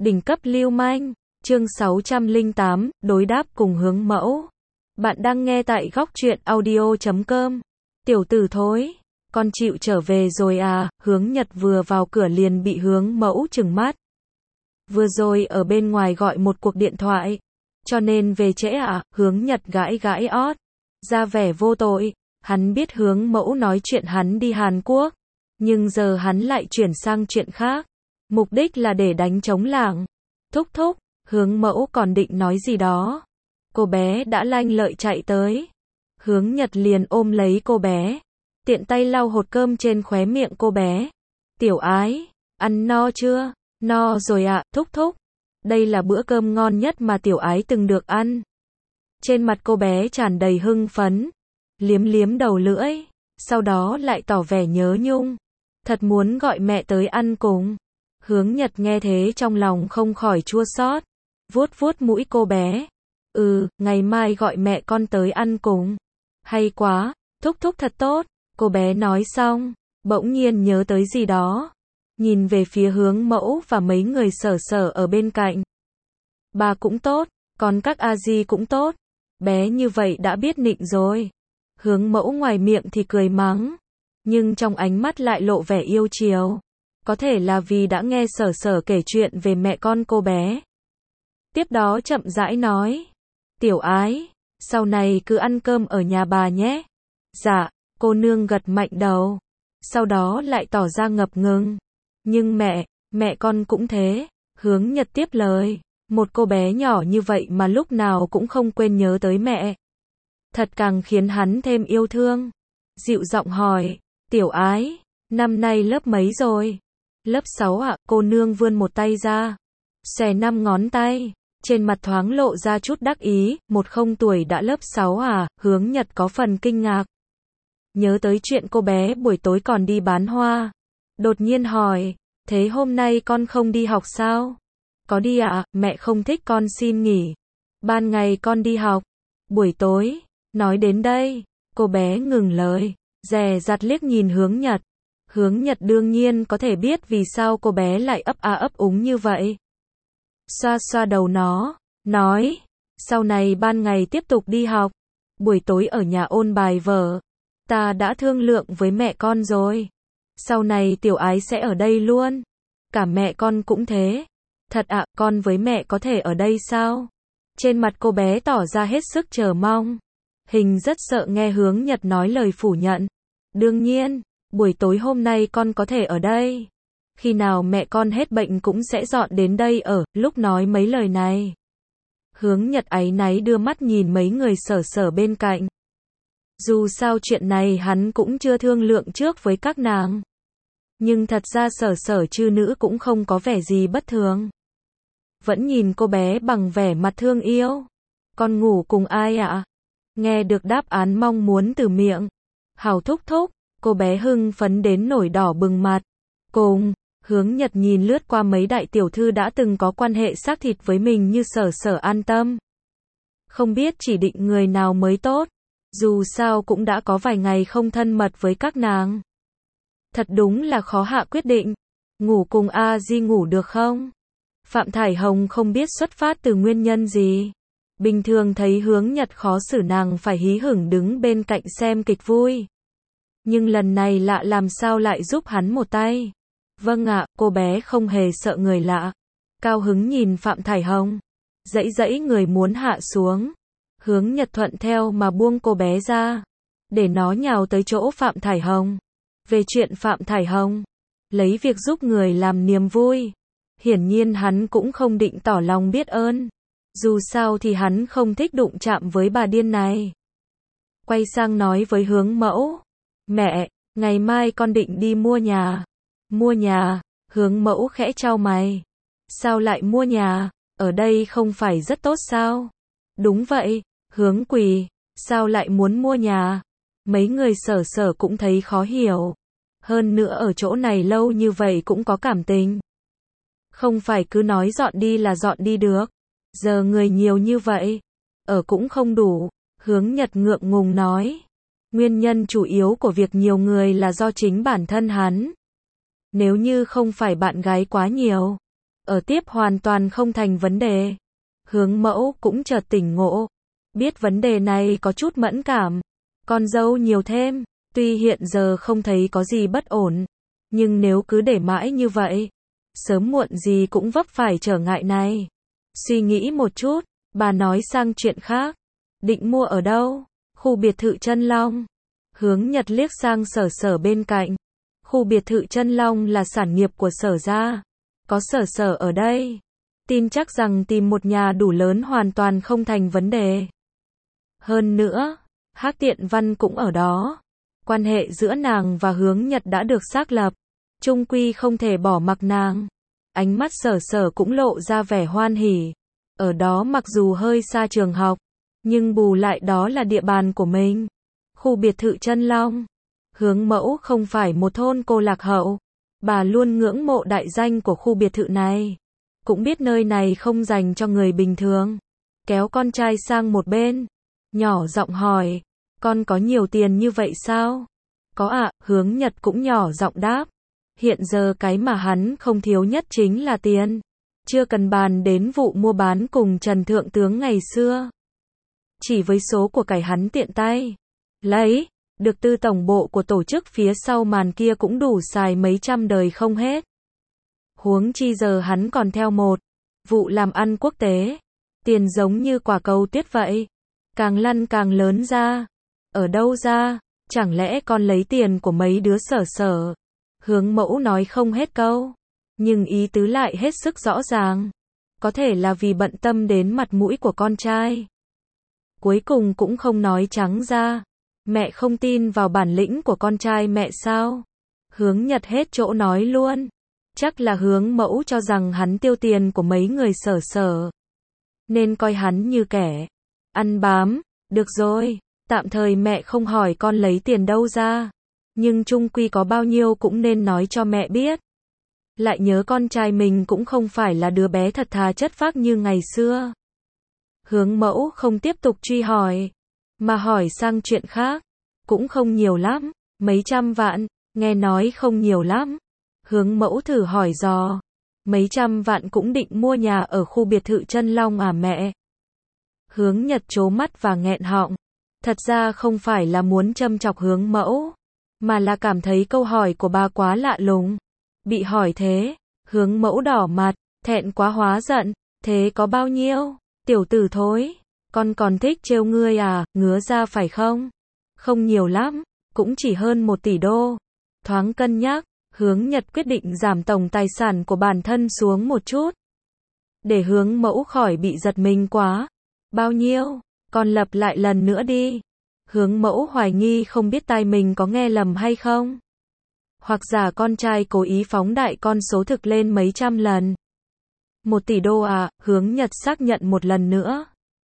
Đỉnh cấp lưu manh, chương 608, đối đáp cùng hướng mẫu. Bạn đang nghe tại góc truyện audio.com. Tiểu tử thối, con chịu trở về rồi à? Hướng Nhật vừa vào cửa liền bị hướng mẫu trừng mắt. Vừa rồi ở bên ngoài gọi một cuộc điện thoại, cho nên về trễ à? Hướng Nhật gãi gãi ót, ra vẻ vô tội. Hắn biết hướng mẫu nói chuyện hắn đi Hàn Quốc, nhưng giờ hắn lại chuyển sang chuyện khác. Mục đích là để đánh trống lảng. Thúc thúc, hướng mẫu còn định nói gì đó. Cô bé đã lanh lợi chạy tới. Hướng Nhật liền ôm lấy cô bé, tiện tay lau hột cơm trên khóe miệng cô bé. Tiểu ái, ăn no chưa? No rồi ạ, thúc thúc. Đây là bữa cơm ngon nhất mà tiểu ái từng được ăn. Trên mặt cô bé tràn đầy hưng phấn, liếm liếm đầu lưỡi, sau đó lại tỏ vẻ nhớ nhung. Thật muốn gọi mẹ tới ăn cùng. Hướng Nhật nghe thế trong lòng không khỏi chua xót, vuốt vuốt mũi cô bé. Ngày mai gọi mẹ con tới ăn cùng. Hay quá, thúc thúc thật tốt. Cô bé nói xong, bỗng nhiên nhớ tới gì đó, nhìn về phía hướng mẫu và mấy người sở sở ở bên cạnh. Bà cũng tốt, còn các a di cũng tốt. Bé như vậy đã biết nịnh rồi. Hướng mẫu ngoài miệng thì cười mắng, nhưng trong ánh mắt lại lộ vẻ yêu chiều. Có thể là vì đã nghe sở sở kể chuyện về mẹ con cô bé. Tiếp đó chậm rãi nói, tiểu ái, sau này cứ ăn cơm ở nhà bà nhé. Dạ, cô nương gật mạnh đầu, sau đó lại tỏ ra ngập ngừng. Nhưng mẹ con cũng thế. Hướng Nhật tiếp lời, một cô bé nhỏ như vậy mà lúc nào cũng không quên nhớ tới mẹ. Thật càng khiến hắn thêm yêu thương. Dịu giọng hỏi, tiểu ái, năm nay lớp mấy rồi? Lớp 6 ạ, cô nương vươn một tay ra, xòe 5 ngón tay, trên mặt thoáng lộ ra chút đắc ý. 10 tuổi đã lớp 6 à? Hướng Nhật có phần kinh ngạc. Nhớ tới chuyện cô bé buổi tối còn đi bán hoa, đột nhiên hỏi, thế hôm nay con không đi học sao? Có đi ạ, mẹ không thích con xin nghỉ. Ban ngày con đi học, buổi tối. Nói đến đây, cô bé ngừng lời, dè dặt liếc nhìn Hướng Nhật. Hướng Nhật đương nhiên có thể biết vì sao cô bé lại ấp a ấp úng như vậy. Xoa xoa đầu nó, nói, sau này ban ngày tiếp tục đi học, buổi tối ở nhà ôn bài vở. Ta đã thương lượng với mẹ con rồi. Sau này tiểu ái sẽ ở đây luôn. Cả mẹ con cũng thế. Thật ạ, con với mẹ có thể ở đây sao? Trên mặt cô bé tỏ ra hết sức chờ mong. Hình rất sợ nghe Hướng Nhật nói lời phủ nhận. Đương nhiên, buổi tối hôm nay con có thể ở đây. Khi nào mẹ con hết bệnh cũng sẽ dọn đến đây ở. Lúc nói mấy lời này, Hướng Nhật áy náy đưa mắt nhìn mấy người sở sở bên cạnh. Dù sao chuyện này hắn cũng chưa thương lượng trước với các nàng. Nhưng thật ra sở sở chư nữ cũng không có vẻ gì bất thường. Vẫn nhìn cô bé bằng vẻ mặt thương yêu. Con ngủ cùng ai ạ? Nghe được đáp án mong muốn từ miệng Hảo thúc thúc, cô bé hưng phấn đến nổi đỏ bừng mặt. Cùng, Hướng Nhật nhìn lướt qua mấy đại tiểu thư đã từng có quan hệ xác thịt với mình như sở sở an tâm. Không biết chỉ định người nào mới tốt. Dù sao cũng đã có vài ngày không thân mật với các nàng. Thật đúng là khó hạ quyết định. Ngủ cùng a di ngủ được không? Phạm Thải Hồng không biết xuất phát từ nguyên nhân gì. Bình thường thấy Hướng Nhật khó xử nàng phải hí hửng đứng bên cạnh xem kịch vui. Nhưng lần này lạ làm sao lại giúp hắn một tay. Vâng ạ, cô bé không hề sợ người lạ. Cao hứng nhìn Phạm Thải Hồng, dãy dãy người muốn hạ xuống. Hướng Nhật thuận theo mà buông cô bé ra, để nó nhào tới chỗ Phạm Thải Hồng. Về chuyện Phạm Thải Hồng, lấy việc giúp người làm niềm vui. Hiển nhiên hắn cũng không định tỏ lòng biết ơn. Dù sao thì hắn không thích đụng chạm với bà điên này. Quay sang nói với Hướng mẫu. Mẹ, ngày mai con định đi mua nhà. Mua nhà? Hướng mẫu khẽ chau mày. Sao lại mua nhà? Ở đây không phải rất tốt sao? Đúng vậy, Hướng Quỳ, sao lại muốn mua nhà? Mấy người sở sở cũng thấy khó hiểu. Hơn nữa ở chỗ này lâu như vậy cũng có cảm tình. Không phải cứ nói dọn đi là dọn đi được. Giờ người nhiều như vậy, ở cũng không đủ. Hướng Nhật ngượng ngùng nói. Nguyên nhân chủ yếu của việc nhiều người là do chính bản thân hắn. Nếu như không phải bạn gái quá nhiều, Ở tiếp hoàn toàn không thành vấn đề. Hướng mẫu cũng chợt tỉnh ngộ. Biết vấn đề này có chút mẫn cảm. Con dâu nhiều thêm. Tuy hiện giờ không thấy có gì bất ổn. Nhưng nếu cứ để mãi như vậy, sớm muộn gì cũng vấp phải trở ngại này. Suy nghĩ một chút, bà nói sang chuyện khác. Định mua ở đâu? Khu biệt thự Chân Long. Hướng Nhật liếc sang Sở Sở bên cạnh. Khu biệt thự Chân Long là sản nghiệp của Sở gia. Có Sở Sở ở đây, tin chắc rằng tìm một nhà đủ lớn hoàn toàn không thành vấn đề. Hơn nữa, Hắc Tiện Văn cũng ở đó. Quan hệ giữa nàng và Hướng Nhật đã được xác lập. Chung quy không thể bỏ mặc nàng. Ánh mắt Sở Sở cũng lộ ra vẻ hoan hỉ. Ở đó mặc dù hơi xa trường học, nhưng bù lại đó là địa bàn của mình. Khu biệt thự Chân Long. Hướng mẫu không phải một thôn cô lạc hậu. Bà luôn ngưỡng mộ đại danh của khu biệt thự này. Cũng biết nơi này không dành cho người bình thường. Kéo con trai sang một bên. Nhỏ giọng hỏi. Con có nhiều tiền như vậy sao? Có ạ, Hướng Nhật cũng nhỏ giọng đáp. Hiện giờ cái mà hắn không thiếu nhất chính là tiền. Chưa cần bàn đến vụ mua bán cùng Trần Thượng Tướng ngày xưa. Chỉ với số của cải hắn tiện tay lấy, được từ tổng bộ của tổ chức phía sau màn kia cũng đủ xài mấy trăm đời không hết. Huống chi giờ hắn còn theo một vụ làm ăn quốc tế. Tiền giống như quả cầu tuyết vậy. Càng lăn càng lớn ra. Ở đâu ra? Chẳng lẽ con lấy tiền của mấy đứa Sở Sở? Hướng mẫu nói không hết câu. Nhưng ý tứ lại hết sức rõ ràng. Có thể là vì bận tâm đến mặt mũi của con trai. Cuối cùng cũng không nói trắng ra. Mẹ không tin vào bản lĩnh của con trai mẹ sao? Hướng Nhật hết chỗ nói luôn. Chắc là Hướng mẫu cho rằng hắn tiêu tiền của mấy người Sở Sở, nên coi hắn như kẻ ăn bám. Được rồi, tạm thời mẹ không hỏi con lấy tiền đâu ra. Nhưng chung quy có bao nhiêu cũng nên nói cho mẹ biết. Lại nhớ con trai mình cũng không phải là đứa bé thật thà chất phác như ngày xưa. Hướng mẫu không tiếp tục truy hỏi, mà hỏi sang chuyện khác. Cũng không nhiều lắm, mấy trăm vạn, nghe nói không nhiều lắm. Hướng mẫu thử hỏi dò. Mấy trăm vạn cũng định mua nhà ở khu biệt thự Chân Long à mẹ? Hướng Nhật trố mắt và nghẹn họng. Thật ra không phải là muốn châm chọc Hướng mẫu, mà là cảm thấy câu hỏi của bà quá lạ lùng. Bị hỏi thế, Hướng mẫu đỏ mặt, thẹn quá hóa giận. Thế có bao nhiêu? Tiểu tử thối, con còn thích trêu ngươi à, ngứa ra phải không? Không nhiều lắm, cũng chỉ hơn 1 tỷ đô. Thoáng cân nhắc, Hướng Nhật quyết định giảm tổng tài sản của bản thân xuống một chút. Để Hướng mẫu khỏi bị giật mình quá. Bao nhiêu? Con lập lại lần nữa đi. Hướng mẫu hoài nghi không biết tai mình có nghe lầm hay không. Hoặc giả con trai cố ý phóng đại con số thực lên mấy trăm lần. 1 tỷ đô à? Hướng Nhật xác nhận một lần nữa.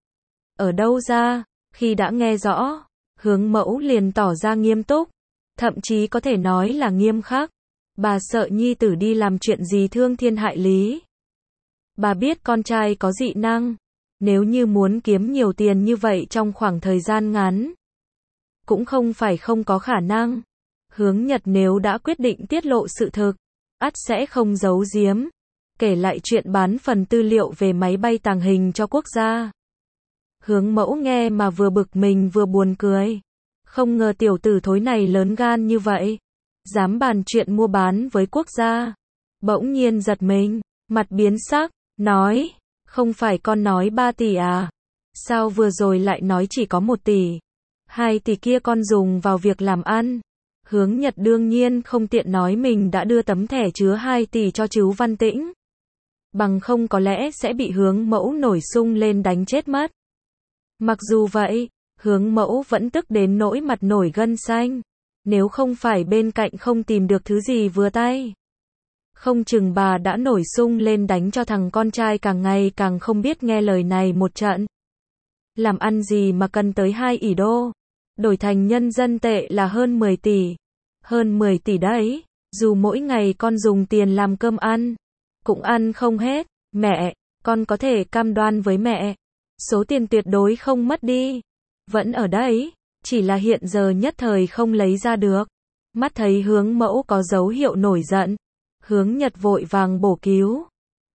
Ở đâu ra? Khi đã nghe rõ, Hướng mẫu liền tỏ ra nghiêm túc. Thậm chí có thể nói là nghiêm khắc. Bà sợ nhi tử đi làm chuyện gì thương thiên hại lý. Bà biết con trai có dị năng. Nếu như muốn kiếm nhiều tiền như vậy trong khoảng thời gian ngắn, cũng không phải không có khả năng. Hướng Nhật nếu đã quyết định tiết lộ sự thực, ắt sẽ không giấu giếm. Kể lại chuyện bán phần tư liệu về máy bay tàng hình cho quốc gia. Hướng mẫu nghe mà vừa bực mình vừa buồn cười. Không ngờ tiểu tử thối này lớn gan như vậy. Dám bàn chuyện mua bán với quốc gia. Bỗng nhiên giật mình, mặt biến sắc, nói. Không phải con nói 3 tỷ à? Sao vừa rồi lại nói chỉ có 1 tỷ? 2 tỷ kia con dùng vào việc làm ăn. Hướng Nhật đương nhiên không tiện nói mình đã đưa tấm thẻ chứa 2 tỷ cho Trứ Văn Tĩnh. Bằng không có lẽ sẽ bị Hướng mẫu nổi xung lên đánh chết mất. Mặc dù vậy, Hướng mẫu vẫn tức đến nỗi mặt nổi gân xanh. Nếu không phải bên cạnh không tìm được thứ gì vừa tay, không chừng bà đã nổi xung lên đánh cho thằng con trai càng ngày càng không biết nghe lời này một trận. Làm ăn gì mà cần tới 2 tỷ đô. Đổi thành nhân dân tệ là hơn 10 tỷ. Hơn 10 tỷ đấy. Dù mỗi ngày con dùng tiền làm cơm ăn, cũng ăn không hết. Mẹ, con có thể cam đoan với mẹ. Số tiền tuyệt đối không mất đi. Vẫn ở đấy. Chỉ là hiện giờ nhất thời không lấy ra được. Mắt thấy Hướng mẫu có dấu hiệu nổi giận. Hướng Nhật vội vàng bổ cứu.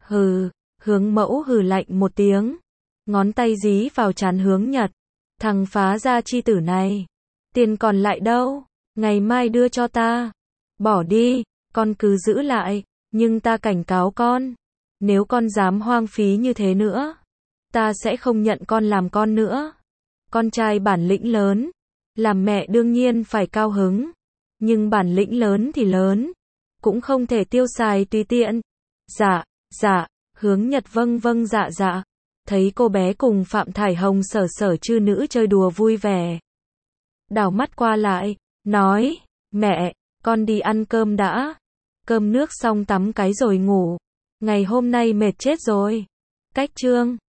Hừ, Hướng Mẫu hừ lạnh một tiếng. Ngón tay dí vào trán Hướng Nhật. Thằng phá gia chi tử này. Tiền còn lại đâu? Ngày mai đưa cho ta. Bỏ đi, con cứ giữ lại. Nhưng ta cảnh cáo con. Nếu con dám hoang phí như thế nữa, ta sẽ không nhận con làm con nữa. Con trai bản lĩnh lớn. Làm mẹ đương nhiên phải cao hứng. Nhưng bản lĩnh lớn thì lớn. Cũng không thể tiêu xài tùy tiện. Dạ, dạ, Hướng Nhật vâng vâng dạ dạ. Thấy cô bé cùng Phạm Thải Hồng sở sở chư nữ chơi đùa vui vẻ. Đảo mắt qua lại, nói, mẹ, con đi ăn cơm đã. Cơm nước xong tắm cái rồi ngủ. Ngày hôm nay mệt chết rồi. Cách chương